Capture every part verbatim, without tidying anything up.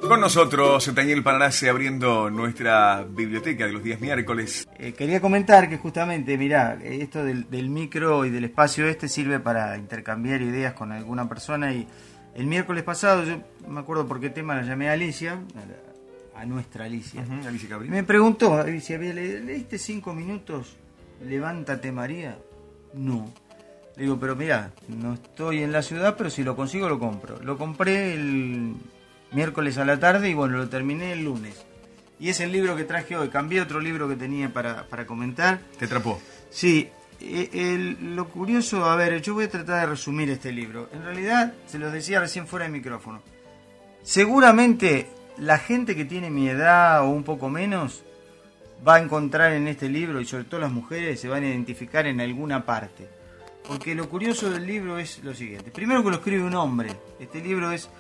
Con nosotros, Daniel Panarase, abriendo nuestra biblioteca de los días miércoles. Eh, quería comentar que justamente, mirá, esto del, del micro y del espacio este sirve para intercambiar ideas con alguna persona. Y el miércoles pasado, yo me acuerdo por qué tema la llamé a Alicia, a, a nuestra Alicia. Uh-huh, Alicia Cabri. Me preguntó, si había le, leíste cinco minutos, Levántate María. No. Le digo, pero mirá, no estoy en la ciudad, pero si lo consigo lo compro. Lo compré el miércoles a la tarde y bueno, lo terminé el lunes. Y es el libro que traje hoy. Cambié otro libro que tenía para, para comentar. ¿Te atrapó? Sí. El, lo curioso, a ver, yo voy a tratar de resumir este libro. En realidad, se los decía recién fuera de micrófono. Seguramente la gente que tiene mi edad o un poco menos va a encontrar en este libro, y sobre todo las mujeres, se van a identificar en alguna parte. Porque lo curioso del libro es lo siguiente. Primero que lo escribe un hombre. Este libro es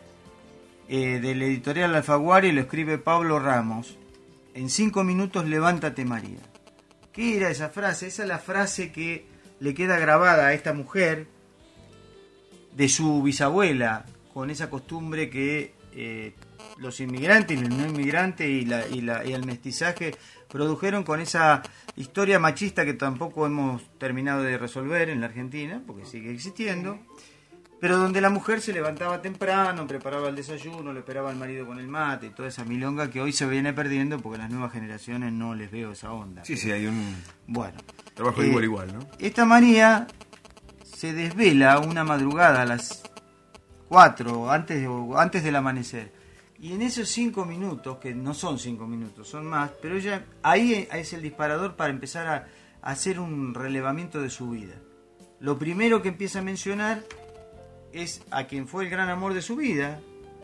eh, del editorial Alfaguara y lo escribe Pablo Ramos. En cinco minutos, levántate María. ¿Qué era esa frase? Esa es la frase que le queda grabada a esta mujer de su bisabuela, con esa costumbre que eh, los inmigrantes y los no inmigrantes y, la, y, la, y el mestizaje produjeron con esa historia machista que tampoco hemos terminado de resolver en la Argentina, porque sigue existiendo, pero donde la mujer se levantaba temprano, preparaba el desayuno, le esperaba al marido con el mate y toda esa milonga que hoy se viene perdiendo porque las nuevas generaciones no les veo esa onda. Sí, sí, hay un bueno, trabajo eh, igual igual, ¿no? Esta María se desvela una madrugada a las cuatro, antes, de, antes del amanecer. Y en esos cinco minutos, que no son cinco minutos, son más, pero ella ahí es el disparador para empezar a, a hacer un relevamiento de su vida. Lo primero que empieza a mencionar es a quien fue el gran amor de su vida,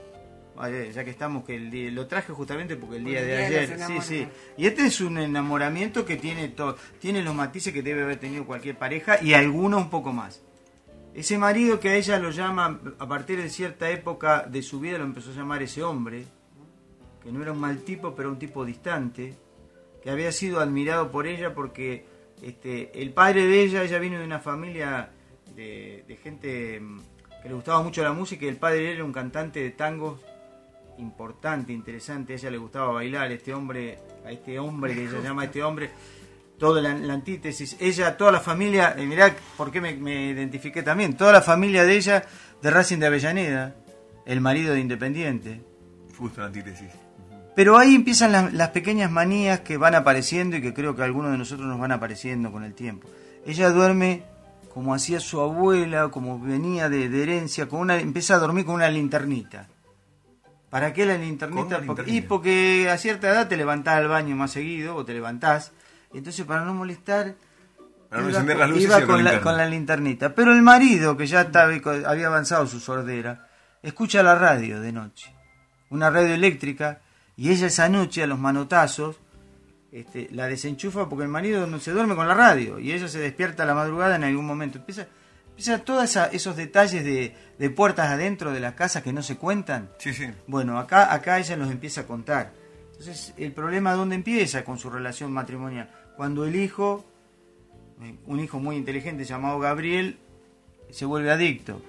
ya que estamos, que el día, lo traje justamente porque el día, el día de ayer, de sí, sí. Y este es un enamoramiento que tiene todo, tiene los matices que debe haber tenido cualquier pareja y algunos un poco más. Ese marido que a ella lo llama, a partir de cierta época de su vida lo empezó a llamar ese hombre, que no era un mal tipo, pero un tipo distante, que había sido admirado por ella porque este, el padre de ella, ella vino de una familia de, de gente que le gustaba mucho la música y el padre era un cantante de tangos importante, interesante, a ella le gustaba bailar, este hombre, a este hombre que ella llama a este hombre, toda la, la antítesis, ella, toda la familia, eh, mirá por qué me, me identifiqué también, toda la familia de ella de Racing de Avellaneda, el marido de Independiente. Justo la antítesis. Pero ahí empiezan las, las pequeñas manías que van apareciendo y que creo que algunos de nosotros nos van apareciendo con el tiempo. Ella duerme como hacía su abuela, como venía de, de herencia, con una, empieza a dormir con una linternita. ¿Para qué la linternita? Una Porque, linternita. y porque a cierta edad te levantás al baño más seguido, o te levantás, entonces para no molestar, para no iba, encender las luces, iba y con, la, con la linternita. Pero el marido, que ya estaba, había avanzado su sordera, escucha la radio de noche, una radio eléctrica, y ella esa noche a los manotazos este, la desenchufa porque el marido no se duerme con la radio y ella se despierta a la madrugada en algún momento. Empieza, empieza todos esos detalles de, de puertas adentro de las casas que no se cuentan. Sí, sí. Bueno, acá, acá ella los empieza a contar. Entonces, el problema ¿dónde empieza con su relación matrimonial? Cuando el hijo, un hijo muy inteligente llamado Gabriel, se vuelve adicto.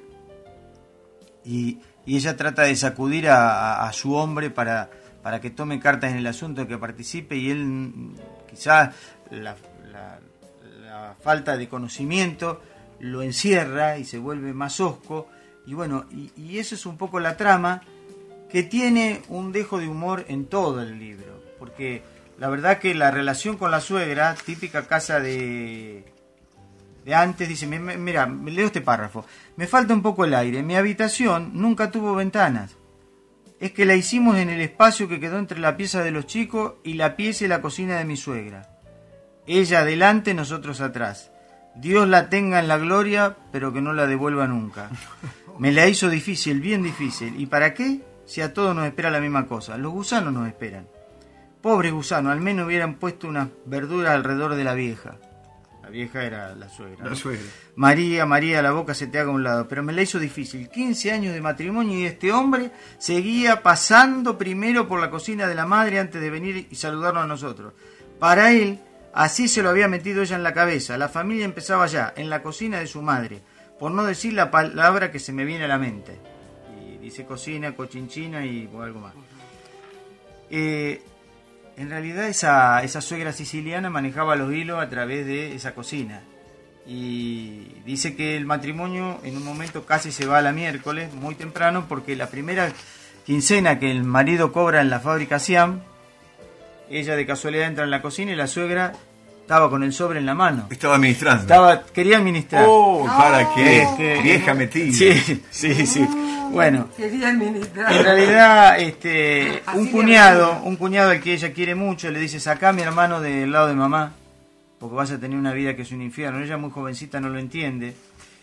Y, y ella trata de sacudir a, a, a su hombre para... para que tome cartas en el asunto, que participe, y él quizás la, la, la falta de conocimiento lo encierra y se vuelve más hosco, y bueno, y, y eso es un poco la trama, que tiene un dejo de humor en todo el libro, porque la verdad que la relación con la suegra, típica casa de, de antes, dice, mira, me leo este párrafo, me falta un poco el aire, mi habitación nunca tuvo ventanas, es que la hicimos en el espacio que quedó entre la pieza de los chicos y la pieza y la cocina de mi suegra. Ella adelante, nosotros atrás. Dios la tenga en la gloria, pero que no la devuelva nunca. Me la hizo difícil, bien difícil. ¿Y para qué? Si a todos nos espera la misma cosa. Los gusanos nos esperan. Pobres gusanos, al menos hubieran puesto unas verduras alrededor de la vieja. La vieja era la suegra. La ¿no? suegra. María, María, la boca se te haga a un lado. Pero me la hizo difícil. quince años de matrimonio y este hombre seguía pasando primero por la cocina de la madre antes de venir y saludarnos a nosotros. Para él, así se lo había metido ella en la cabeza. La familia empezaba ya, en la cocina de su madre. Por no decir la palabra que se me viene a la mente. Y se cocina, cochinchina y o algo más. Eh, en realidad esa, esa suegra siciliana manejaba los hilos a través de esa cocina. Y dice que el matrimonio en un momento casi se va a la miércoles, muy temprano, porque la primera quincena que el marido cobra en la fábrica Siam, ella de casualidad entra en la cocina y la suegra estaba con el sobre en la mano. Estaba administrando. Estaba, quería administrar. Oh, ¿para qué? Es que- Vieja metida. Sí, sí, sí. Bueno, Quería administrar. en realidad, este, Así un le cuñado, decía. un cuñado al que ella quiere mucho, le dice, sacá a mi hermano del lado de mamá, porque vas a tener una vida que es un infierno. Ella muy jovencita no lo entiende.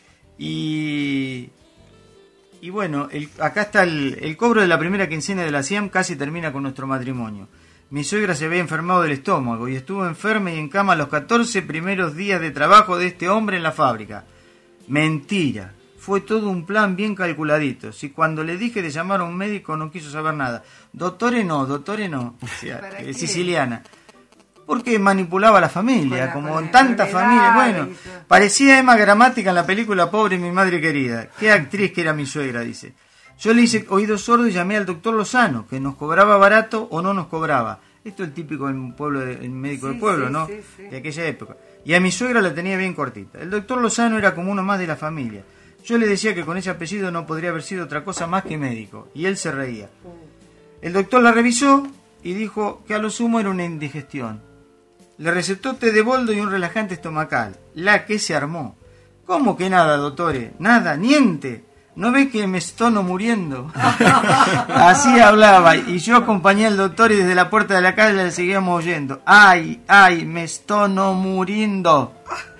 Y, y bueno, el- acá está el, el cobro de la primera quincena de la Siam, casi termina con nuestro matrimonio. Mi suegra se había enfermado del estómago y estuvo enferma y en cama los catorce primeros días de trabajo de este hombre en la fábrica. Mentira. Fue todo un plan bien calculadito. Si cuando le dije de llamar a un médico no quiso saber nada. Doctore no, doctore no. O sea, ¿Para eh, qué? siciliana. Porque manipulaba a la familia, Con la- como con en la tanta enfermedad familia. Bueno, y todo. parecía Emma Gramática en la película Pobre mi madre querida. Qué actriz que era mi suegra, dice. Yo le hice oído sordo y llamé al doctor Lozano, que nos cobraba barato o no nos cobraba. Esto es el típico del pueblo, de- el médico Sí, del pueblo, sí, ¿no? sí, sí. De aquella época. Y a mi suegra la tenía bien cortita. El doctor Lozano era como uno más de la familia. Yo le decía que con ese apellido no podría haber sido otra cosa más que médico. Y él se reía. El doctor la revisó y dijo que a lo sumo era una indigestión. Le recetó té de boldo y un relajante estomacal. La que se armó. ¿Cómo que nada, doctore? Nada, niente. ¿No ve que me estono muriendo? Así hablaba, y yo acompañé al doctor y desde la puerta de la calle le seguíamos oyendo. ¡Ay, ay, me estono muriendo!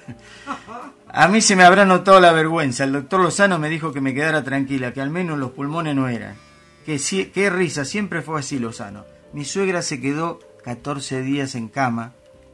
A mí se me habrá notado la vergüenza. El doctor Lozano me dijo que me quedara tranquila, que al menos los pulmones no eran. Que si, qué risa, siempre fue así Lozano. Mi suegra se quedó catorce días en cama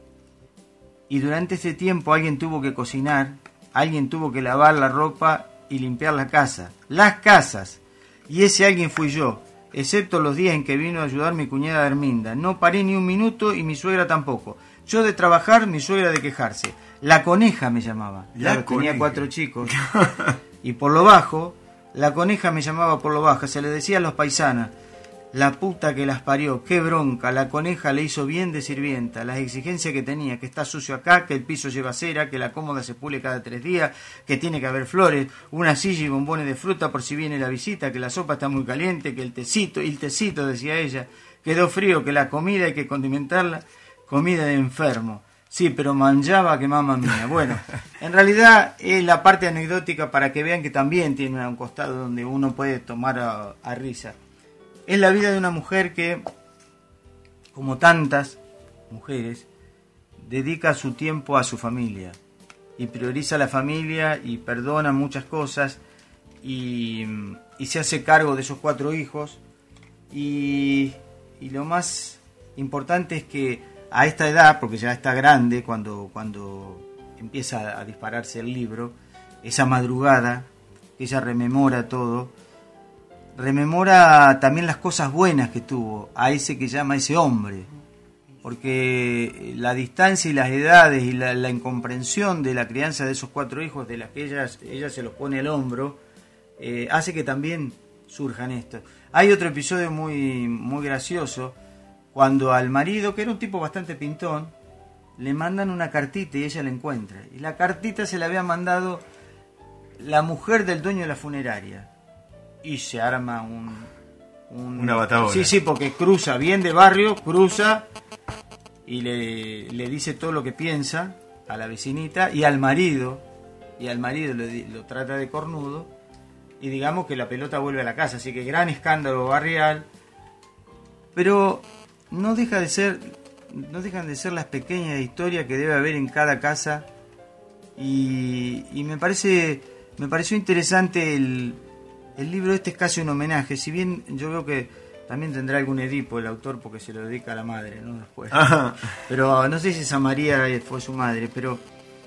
y durante este tiempo alguien tuvo que cocinar, alguien tuvo que lavar la ropa y limpiar la casa, las casas. Y ese alguien fui yo, excepto los días en que vino a ayudar mi cuñada Herminda. No paré ni un minuto y mi suegra tampoco. Yo de trabajar, mi suegra de quejarse. La coneja me llamaba. La Claro, tenía coneja. cuatro chicos. Y por lo bajo, la coneja me llamaba por lo bajo. Se le decía a los paisanas, la puta que las parió, qué bronca, la coneja le hizo bien de sirvienta, las exigencias que tenía, que está sucio acá, que el piso lleva cera, que la cómoda se pule cada tres días, que tiene que haber flores, una silla y bombones de fruta por si viene la visita, que la sopa está muy caliente, que el tecito, y el tecito, decía ella, quedó frío, que la comida hay que condimentarla, comida de enfermo. Sí, pero manjaba que mamá mía. Bueno, en realidad es la parte anecdótica para que vean que también tiene un costado donde uno puede tomar a, a risa. Es la vida de una mujer que, como tantas mujeres, dedica su tiempo a su familia y prioriza la familia y perdona muchas cosas y, y se hace cargo de esos cuatro hijos y, y lo más importante es que a esta edad, porque ya está grande cuando, cuando empieza a dispararse el libro, esa madrugada que ella rememora todo, rememora también las cosas buenas que tuvo a ese que llama ese hombre, porque la distancia y las edades y la, la incomprensión de la crianza de esos cuatro hijos de las que ella, ella se los pone al hombro, eh, hace que también surjan estos. Hay otro episodio muy, muy gracioso, cuando al marido, que era un tipo bastante pintón, le mandan una cartita y ella la encuentra, y la cartita se la había mandado la mujer del dueño de la funeraria. Y se arma un... un Una batalla. Sí, sí, porque cruza bien de barrio, cruza y le, le dice todo lo que piensa a la vecinita y al marido, y al marido lo, lo trata de cornudo, y digamos que la pelota vuelve a la casa, así que gran escándalo barrial, pero no deja de ser, no dejan de ser las pequeñas historias que debe haber en cada casa, y, y me parece, me pareció interesante el El libro este es casi un homenaje, si bien yo veo que también tendrá algún Edipo el autor porque se lo dedica a la madre, ¿no? Después. Ajá. Pero no sé si esa María fue su madre, pero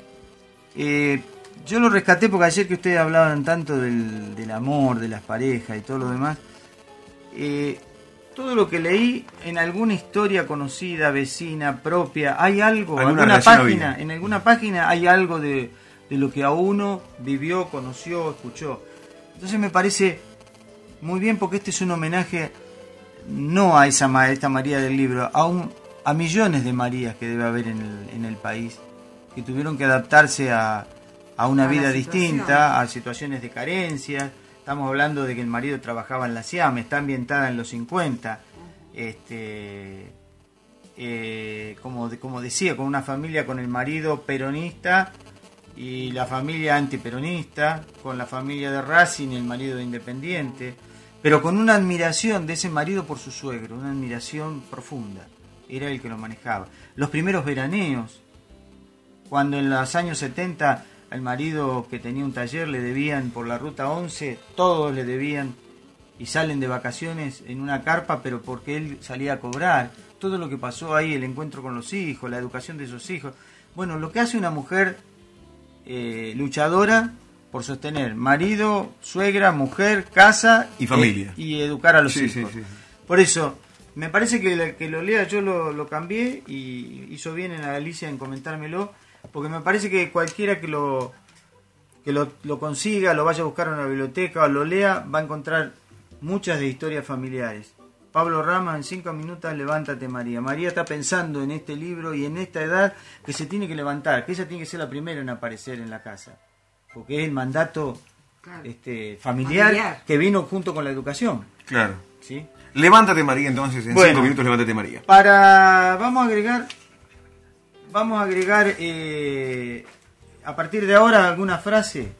eh, yo lo rescaté porque ayer que ustedes hablaban tanto del, del amor, de las parejas y todo lo demás, eh, todo lo que leí en alguna historia conocida, vecina, propia, hay algo, Alguna alguna relación página, había. en alguna página hay algo de, de lo que a uno vivió, conoció, escuchó. Entonces me parece muy bien, porque este es un homenaje no a esa a esta María del libro, a, un, a millones de Marías que debe haber en el, en el país, que tuvieron que adaptarse a, a una a vida distinta, a situaciones de carencia. Estamos hablando de que el marido trabajaba en la SIAM, está ambientada en los cincuenta, este, eh, como, como decía, con una familia con el marido peronista y la familia antiperonista, con la familia de Racing y el marido de Independiente, pero con una admiración de ese marido por su suegro, una admiración profunda. Era el que lo manejaba. Los primeros veraneos, cuando en los años setenta al marido que tenía un taller le debían por la ruta once, todos le debían, y salen de vacaciones en una carpa, pero porque él salía a cobrar. Todo lo que pasó ahí, el encuentro con los hijos, la educación de esos hijos. Bueno, lo que hace una mujer eh, luchadora por sostener marido, suegra, mujer, casa y familia. Eh, y educar a los sí, hijos. Sí, sí. Por eso, me parece que, que lo lea, yo lo, lo cambié y hizo bien en Alicia en comentármelo, porque me parece que cualquiera que lo que lo, lo consiga, lo vaya a buscar en una biblioteca o lo lea, va a encontrar muchas de historias familiares. Pablo Rama, en cinco minutos, levántate María. María está pensando en este libro y en esta edad que se tiene que levantar, que ella tiene que ser la primera en aparecer en la casa, porque es el mandato claro. este, familiar, familiar que vino junto con la educación. Claro. ¿Sí? Levántate María, entonces, en bueno, cinco minutos levántate María. Para, vamos a agregar, vamos a agregar eh, a partir de ahora alguna frase,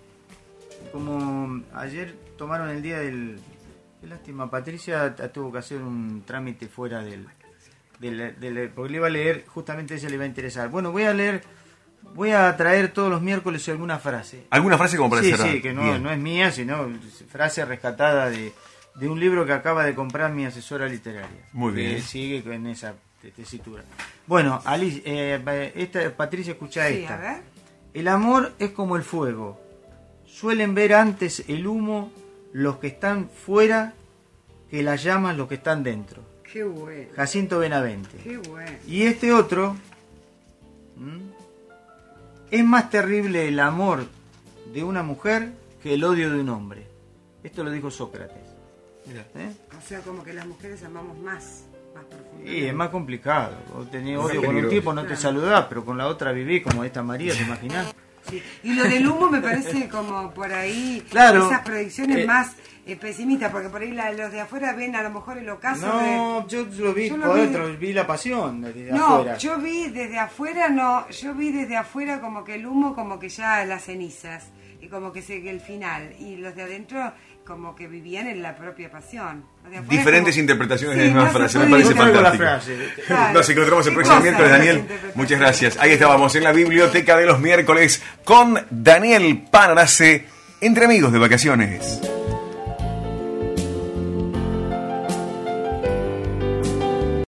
como ayer tomaron el día del... Qué lástima, Patricia tuvo que hacer un trámite fuera del, del, del... porque le iba a leer, justamente ella le iba a interesar. Bueno, voy a leer, voy a traer todos los miércoles alguna frase. ¿Alguna frase como para sí, cerrar? Sí, que no, no es mía, sino frase rescatada de, de un libro que acaba de comprar mi asesora literaria. Muy bien. Que sigue en esa tesitura. Bueno, Alice, eh, esta, Patricia, escucha sí, esta. A ver. El amor es como el fuego. Suelen ver antes el humo los que están fuera que las llamas los que están dentro. Qué bueno. Jacinto Benavente. Qué bueno. Y este otro, ¿m? es más terrible el amor de una mujer que el odio de un hombre. Esto lo dijo Sócrates. ¿Eh? O sea, como que las mujeres amamos más, más profundamente. Sí, es más complicado. Vos tenés Es odio con un peligroso. tipo, no Claro. te saludás, pero con la otra vivís como esta María, ¿te imaginás? Sí. Y lo del humo me parece como por ahí, Claro. esas predicciones Eh, más eh, pesimistas, porque por ahí la- los de afuera ven a lo mejor el ocaso No, yo lo vi Yo por lo vi- dentro, vi la pasión desde de... No, afuera. yo vi desde afuera, no, yo vi desde afuera como que el humo, como que ya las cenizas, y como que, se, que el final, y los de adentro como que vivían en la propia pasión. Los de afuera Diferentes como- interpretaciones Sí, de la misma no se frase, me puede parece Yo traigo la fantástico. frase. Claro. Nos encontramos el ¿Qué próximo cosa miércoles, las Daniel. interpretaciones? Muchas gracias. Ahí estábamos en la biblioteca de los miércoles con Daniel Panarase, entre amigos de vacaciones.